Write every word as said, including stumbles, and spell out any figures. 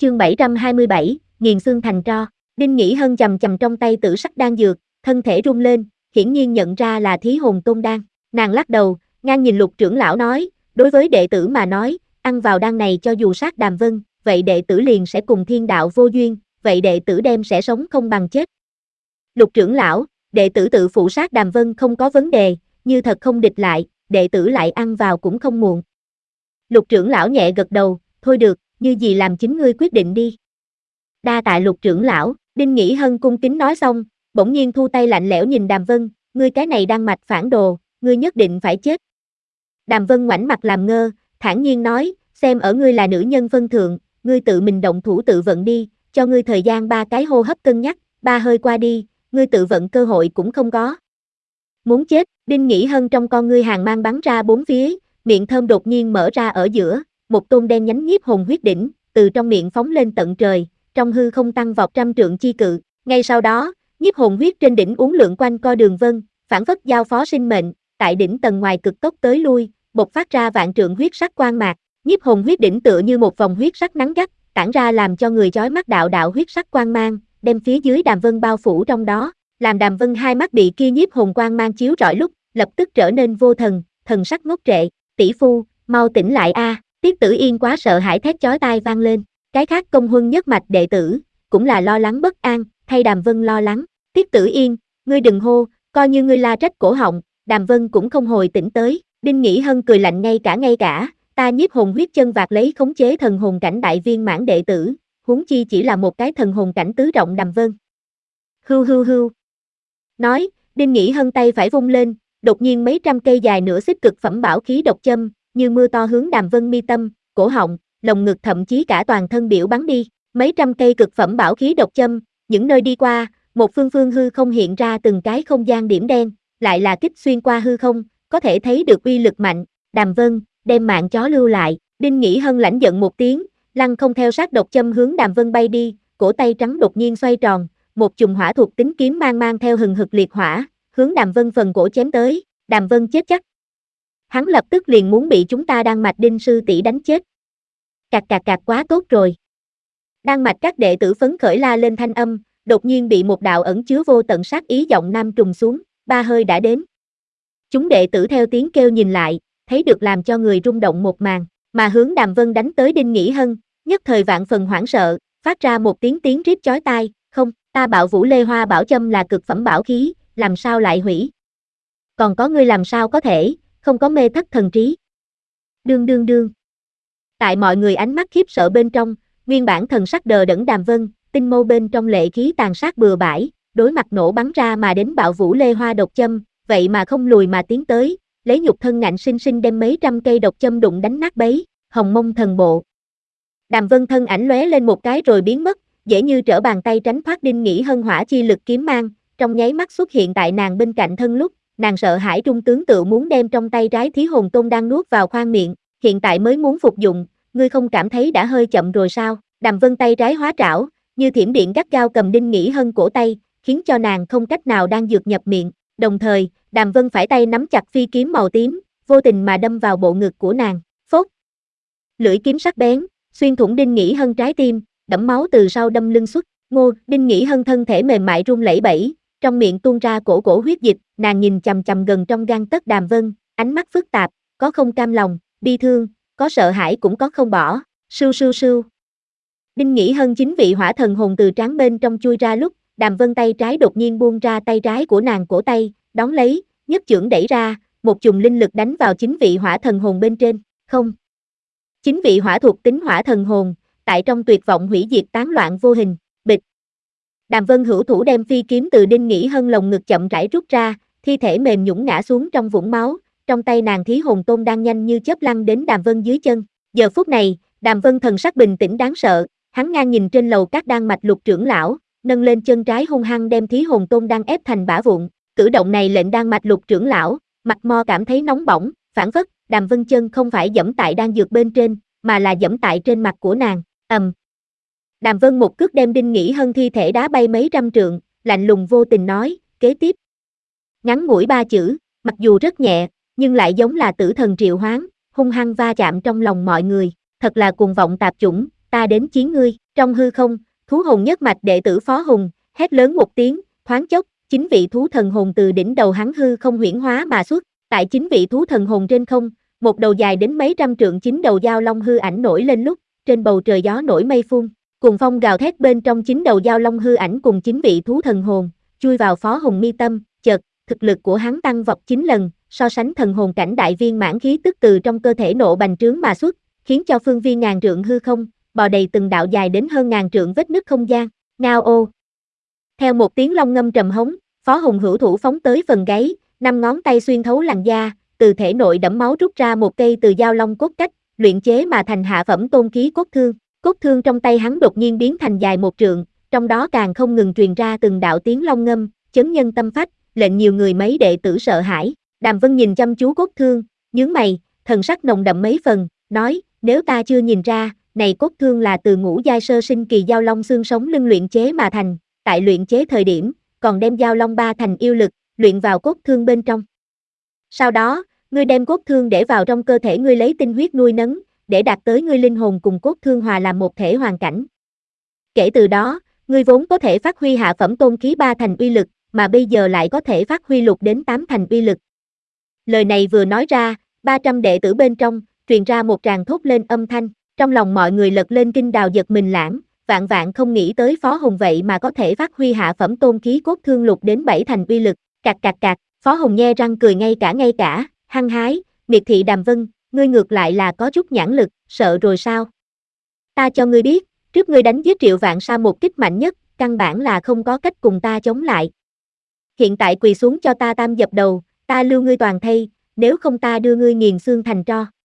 Chương bảy trăm hai mươi bảy, nghiền xương thành tro. Đinh Nghĩ Hân chầm chầm trong tay tử sắc đan dược, thân thể rung lên, hiển nhiên nhận ra là Thí Hồn Tôn đan. Nàng lắc đầu, ngang nhìn Lục trưởng lão nói, đối với đệ tử mà nói, ăn vào đan này cho dù sát Đàm Vân, vậy đệ tử liền sẽ cùng thiên đạo vô duyên, vậy đệ tử đem sẽ sống không bằng chết. Lục trưởng lão, đệ tử tự phụ sát Đàm Vân không có vấn đề, như thật không địch lại, đệ tử lại ăn vào cũng không muộn. Lục trưởng lão nhẹ gật đầu, thôi được, như gì làm chính ngươi quyết định đi. Đa tạ Lục trưởng lão, Đinh Nghĩ Hân cung kính nói xong, bỗng nhiên thu tay lạnh lẽo nhìn Đàm Vân, ngươi cái này đang mạch phản đồ, ngươi nhất định phải chết. Đàm Vân ngoảnh mặt làm ngơ, thản nhiên nói, xem ở ngươi là nữ nhân phân thượng, ngươi tự mình động thủ tự vận đi, cho ngươi thời gian ba cái hô hấp cân nhắc, ba hơi qua đi, ngươi tự vận cơ hội cũng không có. Muốn chết, Đinh Nghĩ Hân trong con ngươi hàng mang bắn ra bốn phía, miệng thơm đột nhiên mở ra ở giữa, một tôn đen nhánh nhiếp hồn huyết đỉnh, từ trong miệng phóng lên tận trời, trong hư không tăng vọt trăm trượng chi cự, ngay sau đó, nhiếp hồn huyết trên đỉnh uốn lượn quanh co đường vân, phản phất giao phó sinh mệnh, tại đỉnh tầng ngoài cực tốc tới lui, bộc phát ra vạn trượng huyết sắc quang mạc, nhiếp hồn huyết đỉnh tựa như một vòng huyết sắc nắng gắt, tản ra làm cho người chói mắt đạo đạo huyết sắc quang mang, đem phía dưới Đàm Vân bao phủ trong đó, làm Đàm Vân hai mắt bị kia nhiếp hồn quang mang chiếu rọi lúc, lập tức trở nên vô thần, thần sắc ngốc trệ, tỷ phu, mau tỉnh lại a! Tiết Tử Yên quá sợ hãi thét chói tai vang lên, cái khác công huân nhất mạch đệ tử, cũng là lo lắng bất an, thay Đàm Vân lo lắng, Tiết Tử Yên, ngươi đừng hô, coi như ngươi la trách cổ họng, Đàm Vân cũng không hồi tỉnh tới, Đinh Nghĩ Hân cười lạnh ngay cả ngay cả, ta nhiếp hồn huyết chân vạc lấy khống chế thần hồn cảnh đại viên mãn đệ tử, huống chi chỉ là một cái thần hồn cảnh tứ trọng Đàm Vân. Hưu hưu hưu. Nói, Đinh Nghĩ Hân tay phải vung lên, đột nhiên mấy trăm cây dài nửa xích cực phẩm bảo khí độc châm, như mưa to hướng Đàm Vân mi tâm, cổ họng, lồng ngực thậm chí cả toàn thân biểu bắn đi, mấy trăm cây cực phẩm bảo khí độc châm, những nơi đi qua, một phương phương hư không hiện ra từng cái không gian điểm đen, lại là kích xuyên qua hư không, có thể thấy được uy lực mạnh, Đàm Vân, đem mạng chó lưu lại, Đinh Nghĩ Hân lãnh giận một tiếng, lăng không theo sát độc châm hướng Đàm Vân bay đi, cổ tay trắng đột nhiên xoay tròn, một chùm hỏa thuộc tính kiếm mang mang theo hừng hực liệt hỏa, hướng Đàm Vân phần cổ chém tới, Đàm Vân chết chắc. Hắn lập tức liền muốn bị chúng ta Đan mạch Đinh sư tỷ đánh chết. Cạc cạc cạc quá tốt rồi. Đan mạch các đệ tử phấn khởi la lên thanh âm, đột nhiên bị một đạo ẩn chứa vô tận sát ý giọng nam trùng xuống, ba hơi đã đến. Chúng đệ tử theo tiếng kêu nhìn lại, thấy được làm cho người rung động một màn, mà hướng Đàm Vân đánh tới Đinh Nghĩ Hân, nhất thời vạn phần hoảng sợ, phát ra một tiếng tiếng rít chói tai, không, ta Bạo Vũ Lê Hoa bảo châm là cực phẩm bảo khí, làm sao lại hủy? Còn có ngươi làm sao có thể, không có mê thất thần trí. Đương đương đương. Tại mọi người ánh mắt khiếp sợ bên trong, nguyên bản thần sắc đờ đẫn Đàm Vân, tinh mâu bên trong lệ khí tàn sát bừa bãi, đối mặt nổ bắn ra mà đến Bạo Vũ Lê Hoa độc châm, vậy mà không lùi mà tiến tới, lấy nhục thân ngạnh sinh sinh đem mấy trăm cây độc châm đụng đánh nát bấy, Hồng Mông thần bộ. Đàm Vân thân ảnh lóe lên một cái rồi biến mất, dễ như trở bàn tay tránh thoát Đinh Nghĩ Hân hỏa chi lực kiếm mang, trong nháy mắt xuất hiện tại nàng bên cạnh thân lúc, nàng sợ hãi trung tướng tự muốn đem trong tay trái Thí Hồn Tôn đang nuốt vào khoang miệng, hiện tại mới muốn phục dụng, ngươi không cảm thấy đã hơi chậm rồi sao? Đàm Vân tay trái hóa trảo, như thiểm điện gắt gao cầm Đinh Nghĩ Hân cổ tay, khiến cho nàng không cách nào đang dược nhập miệng, đồng thời, Đàm Vân phải tay nắm chặt phi kiếm màu tím, vô tình mà đâm vào bộ ngực của nàng, phốt. Lưỡi kiếm sắc bén, xuyên thủng Đinh Nghĩ Hân trái tim, đẫm máu từ sau đâm lưng xuất, ngô, Đinh Nghĩ Hân thân thể mềm mại run lẩy bẩy, trong miệng tuôn ra cổ cổ huyết dịch, nàng nhìn chằm chằm gần trong gang tấc Đàm Vân, ánh mắt phức tạp, có không cam lòng, bi thương, có sợ hãi cũng có không bỏ, sưu sưu sưu. Đinh Nghĩ Hân chính vị hỏa thần hồn từ trán bên trong chui ra lúc, Đàm Vân tay trái đột nhiên buông ra tay trái của nàng cổ tay, đón lấy, nhất chưởng đẩy ra, một chùm linh lực đánh vào chính vị hỏa thần hồn bên trên, không. Chính vị hỏa thuộc tính hỏa thần hồn, tại trong tuyệt vọng hủy diệt tán loạn vô hình, bịch. Đàm Vân hữu thủ đem phi kiếm từ Đinh Nghĩ Hân lồng ngực chậm rãi rút ra, thi thể mềm nhũn ngã xuống trong vũng máu, trong tay nàng Thí Hồn Tôn đang nhanh như chớp lăn đến Đàm Vân dưới chân. Giờ phút này, Đàm Vân thần sắc bình tĩnh đáng sợ, hắn ngang nhìn trên lầu các đan mạch Lục trưởng lão, nâng lên chân trái hung hăng đem Thí Hồn Tôn đang ép thành bã vụn. Cử động này lệnh đan mạch Lục trưởng lão, mặt mo cảm thấy nóng bỏng, phản phất, Đàm Vân chân không phải giẫm tại đan dược bên trên, mà là giẫm tại trên mặt của nàng. Ầm. Um. Đàm Vân một cước đem Đinh Nghĩ Hân thi thể đá bay mấy trăm trượng, lạnh lùng vô tình nói, kế tiếp. Ngắn ngủi ba chữ, mặc dù rất nhẹ, nhưng lại giống là tử thần triệu hoán, hung hăng va chạm trong lòng mọi người, thật là cuồng vọng tạp chủng, ta đến chiến ngươi. Trong hư không, thú hồn nhất mạch đệ tử Phó Hùng, hét lớn một tiếng, thoáng chốc, chín vị thú thần hồn từ đỉnh đầu hắn hư không huyễn hóa mà xuất, tại chín vị thú thần hồn trên không, một đầu dài đến mấy trăm trượng chín đầu dao long hư ảnh nổi lên lúc, trên bầu trời gió nổi mây phun, cùng phong gào thét bên trong chín đầu dao long hư ảnh cùng chín vị thú thần hồn, chui vào Phó Hùng mi tâm, chợt, thực lực của hắn tăng vọt chín lần, so sánh thần hồn cảnh đại viên mãn khí tức từ trong cơ thể nộ bành trướng mà xuất, khiến cho phương viên ngàn trượng hư không, bò đầy từng đạo dài đến hơn ngàn trượng vết nứt không gian, ngao ô. Theo một tiếng long ngâm trầm hống, Phó Hùng hữu thủ phóng tới phần gáy, năm ngón tay xuyên thấu làn da, từ thể nội đẫm máu rút ra một cây từ dao long cốt cách, luyện chế mà thành hạ phẩm tôn khí cốt thương. Cốt thương trong tay hắn đột nhiên biến thành dài một trượng, trong đó càng không ngừng truyền ra từng đạo tiếng long ngâm, chấn nhân tâm phách, lệnh nhiều người mấy đệ tử sợ hãi. Đàm Vân nhìn chăm chú cốt thương, nhướng mày, thần sắc nồng đậm mấy phần, nói, nếu ta chưa nhìn ra, này cốt thương là từ ngũ giai sơ sinh kỳ dao long xương sống lưng luyện chế mà thành, tại luyện chế thời điểm, còn đem dao long ba thành yêu lực, luyện vào cốt thương bên trong. Sau đó, ngươi đem cốt thương để vào trong cơ thể ngươi lấy tinh huyết nuôi nấng, để đạt tới ngươi linh hồn cùng cốt thương hòa làm một thể hoàn cảnh. Kể từ đó, ngươi vốn có thể phát huy hạ phẩm tôn khí ba thành uy lực, mà bây giờ lại có thể phát huy lục đến tám thành uy lực. Lời này vừa nói ra, ba trăm đệ tử bên trong, truyền ra một tràng thốt lên âm thanh, trong lòng mọi người lật lên kinh đào giật mình lãng, vạn vạn không nghĩ tới Phó Hùng vậy mà có thể phát huy hạ phẩm tôn khí cốt thương lục đến bảy thành uy lực, cạc cạc cạc, Phó Hùng nhe răng cười ngay cả ngay cả, hăng hái, miệt thị Đàm Vân, ngươi ngược lại là có chút nhãn lực, sợ rồi sao? Ta cho ngươi biết, trước ngươi đánh giết Triệu Vạn Sa một kích mạnh nhất, căn bản là không có cách cùng ta chống lại. Hiện tại quỳ xuống cho ta tam dập đầu, ta lưu ngươi toàn thây, nếu không ta đưa ngươi nghiền xương thành tro.